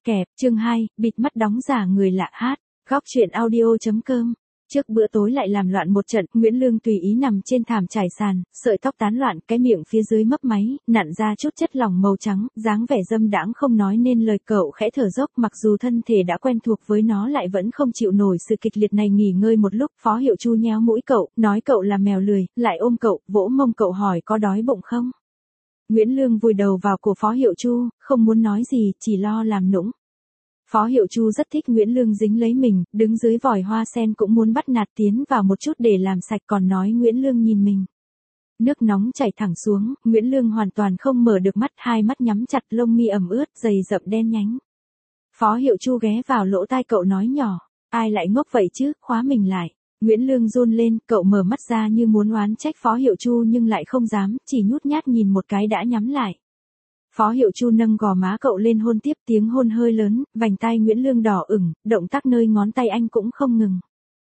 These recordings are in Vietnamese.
kẹp, chương 2, bịt mắt đóng giả người lạ hát, góc chuyện audio.com. Trước bữa tối lại làm loạn một trận, Nguyễn Lương tùy ý nằm trên thảm trải sàn, sợi tóc tán loạn, cái miệng phía dưới mấp máy, nặn ra chút chất lỏng màu trắng, dáng vẻ dâm đãng không nói nên lời. Cậu khẽ thở dốc, mặc dù thân thể đã quen thuộc với nó lại vẫn không chịu nổi sự kịch liệt này. Nghỉ ngơi một lúc, Phó Hiệu Chu nhéo mũi cậu, nói cậu là mèo lười, lại ôm cậu, vỗ mông cậu hỏi có đói bụng không. Nguyễn Lương vùi đầu vào cổ Phó Hiệu Chu, không muốn nói gì, chỉ lo làm nũng. Phó Hiệu Chu rất thích Nguyễn Lương dính lấy mình, đứng dưới vòi hoa sen cũng muốn bắt nạt tiến vào một chút để làm sạch, còn nói Nguyễn Lương nhìn mình. Nước nóng chảy thẳng xuống, Nguyễn Lương hoàn toàn không mở được mắt, hai mắt nhắm chặt, lông mi ẩm ướt, dày rậm đen nhánh. Phó Hiệu Chu ghé vào lỗ tai cậu nói nhỏ, ai lại ngốc vậy chứ, khóa mình lại. Nguyễn Lương run lên, cậu mở mắt ra như muốn oán trách Phó Hiệu Chu nhưng lại không dám, chỉ nhút nhát nhìn một cái đã nhắm lại. Phó Hiệu Chu nâng gò má cậu lên hôn tiếp, tiếng hôn hơi lớn, vành tai Nguyễn Lương đỏ ửng, động tác nơi ngón tay anh cũng không ngừng.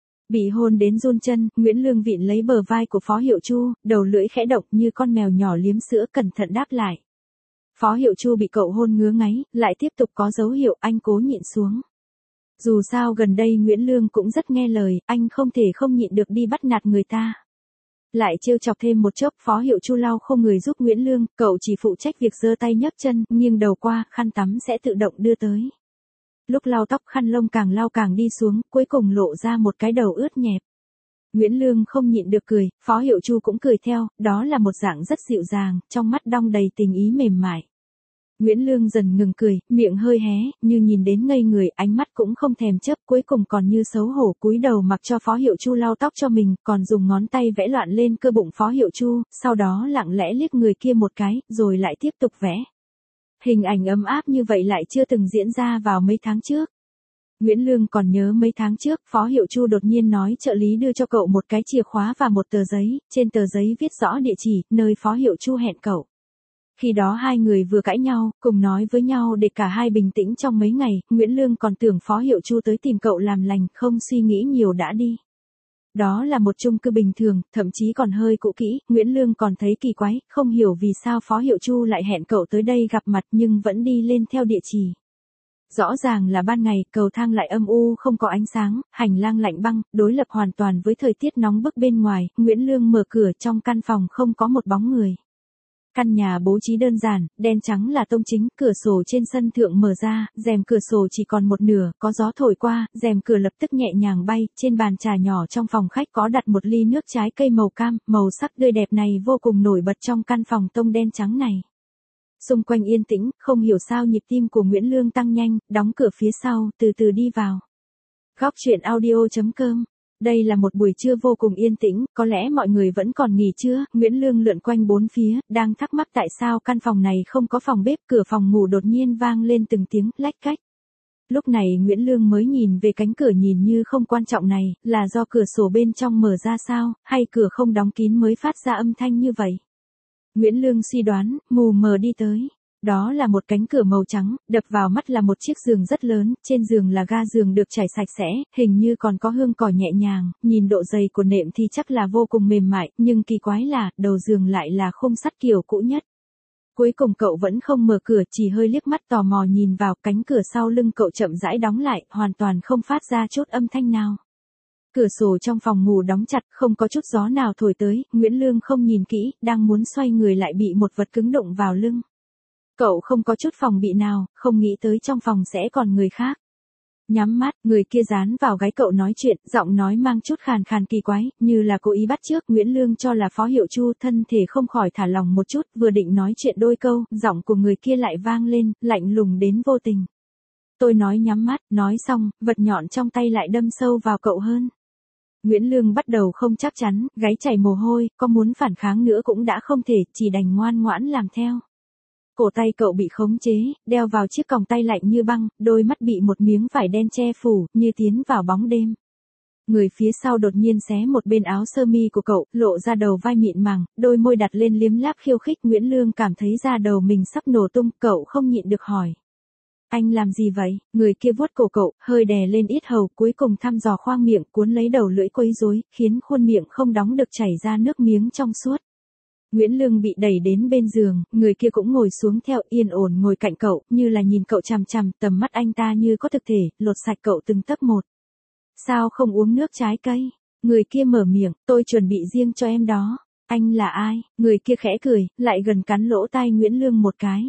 Bị hôn đến run chân, Nguyễn Lương vịn lấy bờ vai của Phó Hiệu Chu, đầu lưỡi khẽ động như con mèo nhỏ liếm sữa, cẩn thận đáp lại. Phó Hiệu Chu bị cậu hôn ngứa ngáy, lại tiếp tục có dấu hiệu, anh cố nhịn xuống. Dù sao gần đây Nguyễn Lương cũng rất nghe lời, anh không thể không nhịn được đi bắt nạt người ta. Lại trêu chọc thêm một chốc, Phó Hiệu Chu lau không người giúp Nguyễn Lương, cậu chỉ phụ trách việc giơ tay nhấc chân, nghiêng đầu qua, khăn tắm sẽ tự động đưa tới. Lúc lau tóc khăn lông càng lau càng đi xuống, cuối cùng lộ ra một cái đầu ướt nhẹp. Nguyễn Lương không nhịn được cười, Phó Hiệu Chu cũng cười theo, đó là một dạng rất dịu dàng, trong mắt đong đầy tình ý mềm mại. Nguyễn Lương dần ngừng cười, miệng hơi hé, như nhìn đến ngây người, ánh mắt cũng không thèm chớp, cuối cùng còn như xấu hổ cúi đầu mặc cho Phó Hiệu Chu lau tóc cho mình, còn dùng ngón tay vẽ loạn lên cơ bụng Phó Hiệu Chu, sau đó lặng lẽ liếc người kia một cái, rồi lại tiếp tục vẽ. Hình ảnh ấm áp như vậy lại chưa từng diễn ra vào mấy tháng trước. Nguyễn Lương còn nhớ mấy tháng trước, Phó Hiệu Chu đột nhiên nói trợ lý đưa cho cậu một cái chìa khóa và một tờ giấy, trên tờ giấy viết rõ địa chỉ, nơi Phó Hiệu Chu hẹn cậu. Khi đó hai người vừa cãi nhau, cùng nói với nhau để cả hai bình tĩnh trong mấy ngày, Nguyễn Lương còn tưởng Phó Hiệu Chu tới tìm cậu làm lành, không suy nghĩ nhiều đã đi. Đó là một chung cư bình thường, thậm chí còn hơi cũ kỹ, Nguyễn Lương còn thấy kỳ quái, không hiểu vì sao Phó Hiệu Chu lại hẹn cậu tới đây gặp mặt nhưng vẫn đi lên theo địa chỉ. Rõ ràng là ban ngày, cầu thang lại âm u không có ánh sáng, hành lang lạnh băng, đối lập hoàn toàn với thời tiết nóng bức bên ngoài, Nguyễn Lương mở cửa, trong căn phòng không có một bóng người. Căn nhà bố trí đơn giản, đen trắng là tông chính, cửa sổ trên sân thượng mở ra, rèm cửa sổ chỉ còn một nửa, có gió thổi qua, rèm cửa lập tức nhẹ nhàng bay, trên bàn trà nhỏ trong phòng khách có đặt một ly nước trái cây màu cam, màu sắc tươi đẹp này vô cùng nổi bật trong căn phòng tông đen trắng này. Xung quanh yên tĩnh, không hiểu sao nhịp tim của Nguyễn Lương tăng nhanh, đóng cửa phía sau, từ từ đi vào. Góc chuyện audio.com. Đây là một buổi trưa vô cùng yên tĩnh, có lẽ mọi người vẫn còn nghỉ trưa, Nguyễn Lương lượn quanh bốn phía, đang thắc mắc tại sao căn phòng này không có phòng bếp, cửa phòng ngủ đột nhiên vang lên từng tiếng lách cách. Lúc này Nguyễn Lương mới nhìn về cánh cửa nhìn như không quan trọng này, là do cửa sổ bên trong mở ra sao, hay cửa không đóng kín mới phát ra âm thanh như vậy. Nguyễn Lương suy đoán, mù mờ đi tới. Đó là một cánh cửa màu trắng, đập vào mắt là một chiếc giường rất lớn, trên giường là ga giường được trải sạch sẽ, hình như còn có hương cỏ nhẹ nhàng, nhìn độ dày của nệm thì chắc là vô cùng mềm mại, nhưng kỳ quái là, đầu giường lại là khung sắt kiểu cũ nhất. Cuối cùng cậu vẫn không mở cửa, chỉ hơi liếc mắt tò mò nhìn vào, cánh cửa sau lưng cậu chậm rãi đóng lại, hoàn toàn không phát ra chút âm thanh nào. Cửa sổ trong phòng ngủ đóng chặt, không có chút gió nào thổi tới, Nguyễn Lương không nhìn kỹ, đang muốn xoay người lại bị một vật cứng đụng vào lưng. Cậu không có chút phòng bị nào, không nghĩ tới trong phòng sẽ còn người khác. Nhắm mắt, người kia dán vào gáy cậu nói chuyện, giọng nói mang chút khàn khàn kỳ quái, như là cố ý bắt chước. Nguyễn Lương cho là Phó Hiệu Chu, thân thể không khỏi thả lỏng một chút, vừa định nói chuyện đôi câu, giọng của người kia lại vang lên, lạnh lùng đến vô tình. Tôi nói nhắm mắt, nói xong, vật nhọn trong tay lại đâm sâu vào cậu hơn. Nguyễn Lương bắt đầu không chắc chắn, gáy chảy mồ hôi, có muốn phản kháng nữa cũng đã không thể, chỉ đành ngoan ngoãn làm theo. Cổ tay cậu bị khống chế, đeo vào chiếc còng tay lạnh như băng, đôi mắt bị một miếng vải đen che phủ, như tiến vào bóng đêm. Người phía sau đột nhiên xé một bên áo sơ mi của cậu, lộ ra đầu vai mịn màng, đôi môi đặt lên liếm láp khiêu khích. Nguyễn Lương cảm thấy da đầu mình sắp nổ tung, cậu không nhịn được hỏi. Anh làm gì vậy? Người kia vuốt cổ cậu, hơi đè lên yết hầu, cuối cùng thăm dò khoang miệng, cuốn lấy đầu lưỡi quấy rối, khiến khuôn miệng không đóng được chảy ra nước miếng trong suốt. Nguyễn Lương bị đẩy đến bên giường, người kia cũng ngồi xuống theo, yên ổn ngồi cạnh cậu, như là nhìn cậu chằm chằm, tầm mắt anh ta như có thực thể, lột sạch cậu từng tấc một. Sao không uống nước trái cây? Người kia mở miệng, tôi chuẩn bị riêng cho em đó. Anh là ai? Người kia khẽ cười, lại gần cắn lỗ tai Nguyễn Lương một cái.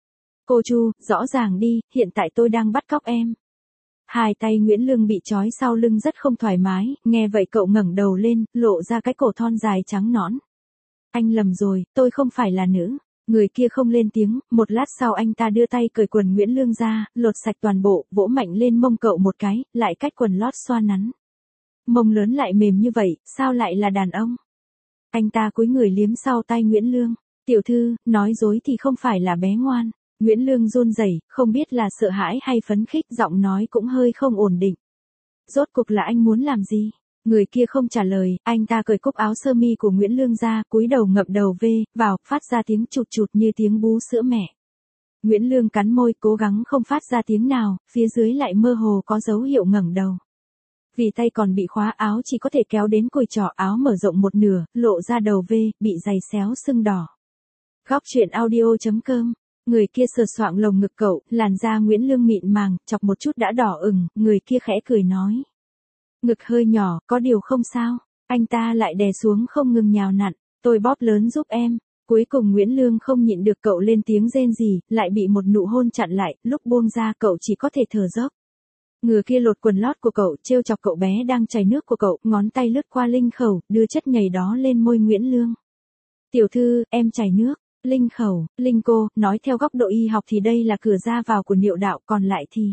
Cô Chu, rõ ràng đi, hiện tại tôi đang bắt cóc em. Hai tay Nguyễn Lương bị trói sau lưng rất không thoải mái, nghe vậy cậu ngẩng đầu lên, lộ ra cái cổ thon dài trắng nõn. Anh lầm rồi, tôi không phải là nữ. Người kia không lên tiếng, một lát sau anh ta đưa tay cởi quần Nguyễn Lương ra, lột sạch toàn bộ, vỗ mạnh lên mông cậu một cái, lại cách quần lót xoa nắn. Mông lớn lại mềm như vậy, sao lại là đàn ông? Anh ta cúi người liếm sau tay Nguyễn Lương. Tiểu thư, nói dối thì không phải là bé ngoan. Nguyễn Lương run rẩy, không biết là sợ hãi hay phấn khích, giọng nói cũng hơi không ổn định. Rốt cuộc là anh muốn làm gì? Người kia không trả lời, anh ta cởi cúc áo sơ mi của Nguyễn Lương ra, cúi đầu ngậm đầu vào, phát ra tiếng chụt chụt như tiếng bú sữa mẹ. Nguyễn Lương cắn môi, cố gắng không phát ra tiếng nào, phía dưới lại mơ hồ có dấu hiệu ngẩng đầu. Vì tay còn bị khóa áo chỉ có thể kéo đến cùi trỏ, áo mở rộng một nửa, lộ ra đầu bị giày xéo sưng đỏ. Góc truyện audio.com. Người kia sờ soạng lồng ngực cậu, làn da Nguyễn Lương mịn màng, chọc một chút đã đỏ ửng, người kia khẽ cười nói. Ngực hơi nhỏ, có điều không sao. Anh ta lại đè xuống không ngừng nhào nặn, tôi bóp lớn giúp em. Cuối cùng Nguyễn Lương không nhịn được, cậu lên tiếng rên rỉ, lại bị một nụ hôn chặn lại, lúc buông ra cậu chỉ có thể thở dốc. Người kia lột quần lót của cậu, trêu chọc cậu bé đang chảy nước của cậu, ngón tay lướt qua linh khẩu, đưa chất nhầy đó lên môi Nguyễn Lương. Tiểu thư, em chảy nước. Linh khẩu, linh cô, nói theo góc độ y học thì đây là cửa ra vào của niệu đạo, còn lại thì...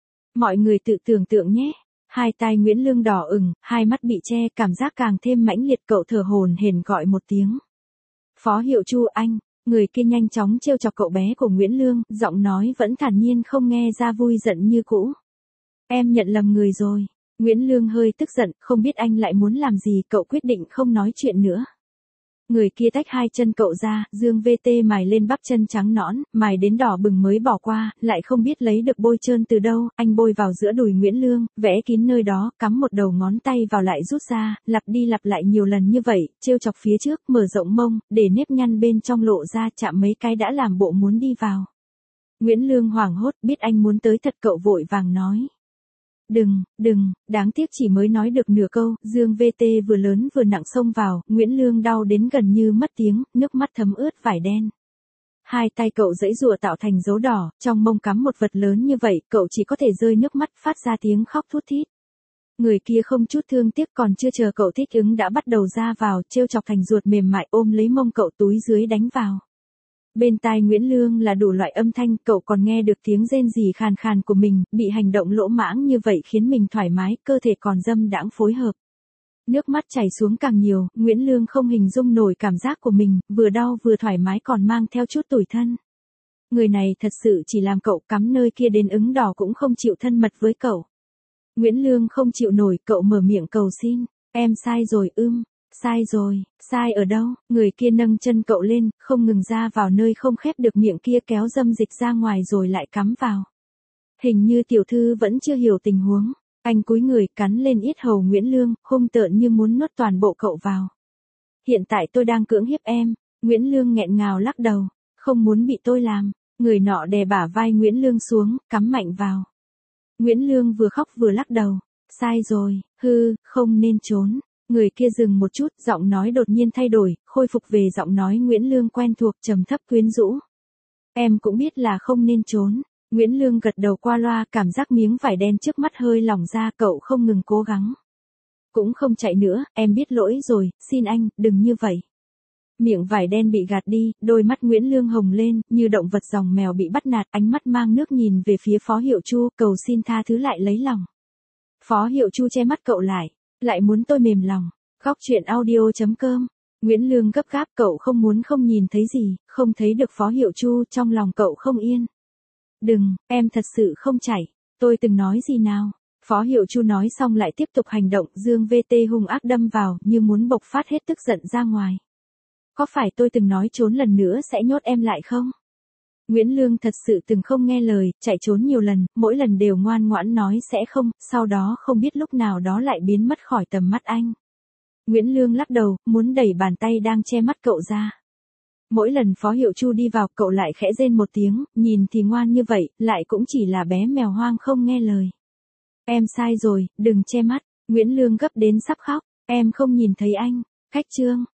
Mọi người tự tưởng tượng nhé. Hai tai Nguyễn Lương đỏ ửng, hai mắt bị che, cảm giác càng thêm mãnh liệt, cậu thở hổn hển gọi một tiếng. Phó hiệu Chu anh, người kia nhanh chóng trêu chọc cậu bé của Nguyễn Lương, giọng nói vẫn thản nhiên không nghe ra vui giận như cũ. Em nhận lầm người rồi. Nguyễn Lương hơi tức giận, không biết anh lại muốn làm gì, cậu quyết định không nói chuyện nữa. Người kia tách hai chân cậu ra, dương VT mài lên bắp chân trắng nõn, mài đến đỏ bừng mới bỏ qua, lại không biết lấy được bôi trơn từ đâu, anh bôi vào giữa đùi Nguyễn Lương, vẽ kín nơi đó, cắm một đầu ngón tay vào lại rút ra, lặp đi lặp lại nhiều lần như vậy, trêu chọc phía trước, mở rộng mông, để nếp nhăn bên trong lộ ra, chạm mấy cái đã làm bộ muốn đi vào. Nguyễn Lương hoảng hốt, biết anh muốn tới thật, cậu vội vàng nói. Đừng, đáng tiếc chỉ mới nói được nửa câu, dương VT vừa lớn vừa nặng xông vào, Nguyễn Lương đau đến gần như mất tiếng, nước mắt thấm ướt vải đen. Hai tay cậu giãy giụa tạo thành dấu đỏ, trong mông cắm một vật lớn như vậy, cậu chỉ có thể rơi nước mắt, phát ra tiếng khóc thút thít. Người kia không chút thương tiếc, còn chưa chờ cậu thích ứng đã bắt đầu ra vào, trêu chọc thành ruột mềm mại, ôm lấy mông cậu, túi dưới đánh vào. Bên tai Nguyễn Lương là đủ loại âm thanh, cậu còn nghe được tiếng rên rỉ khàn khàn của mình, bị hành động lỗ mãng như vậy khiến mình thoải mái, cơ thể còn dâm đãng phối hợp. Nước mắt chảy xuống càng nhiều, Nguyễn Lương không hình dung nổi cảm giác của mình, vừa đau vừa thoải mái còn mang theo chút tủi thân. Người này thật sự chỉ làm cậu cắm nơi kia đến ửng đỏ cũng không chịu thân mật với cậu. Nguyễn Lương không chịu nổi, cậu mở miệng cầu xin, em sai rồi sai rồi, sai ở đâu? Người kia nâng chân cậu lên, không ngừng ra vào nơi không khép được miệng kia, kéo dâm dịch ra ngoài rồi lại cắm vào. Hình như tiểu thư vẫn chưa hiểu tình huống. Anh cúi người cắn lên yết hầu Nguyễn Lương, hung tợn như muốn nuốt toàn bộ cậu vào. Hiện tại tôi đang cưỡng hiếp em. Nguyễn Lương nghẹn ngào lắc đầu. Không muốn bị tôi làm. Người nọ đè bả vai Nguyễn Lương xuống, cắm mạnh vào. Nguyễn Lương vừa khóc vừa lắc đầu. Sai rồi, không nên trốn. Người kia dừng một chút, giọng nói đột nhiên thay đổi, khôi phục về giọng nói Nguyễn Lương quen thuộc, trầm thấp quyến rũ. Em cũng biết là không nên trốn. Nguyễn Lương gật đầu qua loa, cảm giác miếng vải đen trước mắt hơi lỏng ra, cậu không ngừng cố gắng. Cũng không chạy nữa, em biết lỗi rồi, xin anh, đừng như vậy. Miệng vải đen bị gạt đi, đôi mắt Nguyễn Lương hồng lên, như động vật dòng mèo bị bắt nạt, ánh mắt mang nước nhìn về phía Phó Hiệu Chu, cầu xin tha thứ lại lấy lòng. Phó Hiệu Chu che mắt cậu lại muốn tôi mềm lòng. Góc truyện audio.com. Nguyễn Lương gấp gáp, cậu không muốn không nhìn thấy gì, không thấy được Phó Hiệu Chu, trong lòng cậu không yên. Đừng, em thật sự không chảy. Tôi từng nói gì nào? Phó Hiệu Chu nói xong lại tiếp tục hành động, dương VT hung ác đâm vào, như muốn bộc phát hết tức giận ra ngoài. Có phải tôi từng nói trốn lần nữa sẽ nhốt em lại không? Nguyễn Lương thật sự từng không nghe lời, chạy trốn nhiều lần, mỗi lần đều ngoan ngoãn nói sẽ không, sau đó không biết lúc nào đó lại biến mất khỏi tầm mắt anh. Nguyễn Lương lắc đầu, muốn đẩy bàn tay đang che mắt cậu ra. Mỗi lần Phó Hiệu Chu đi vào, cậu lại khẽ rên một tiếng, nhìn thì ngoan như vậy, lại cũng chỉ là bé mèo hoang không nghe lời. Em sai rồi, đừng che mắt. Nguyễn Lương gấp đến sắp khóc. Em không nhìn thấy anh. Khách Trương.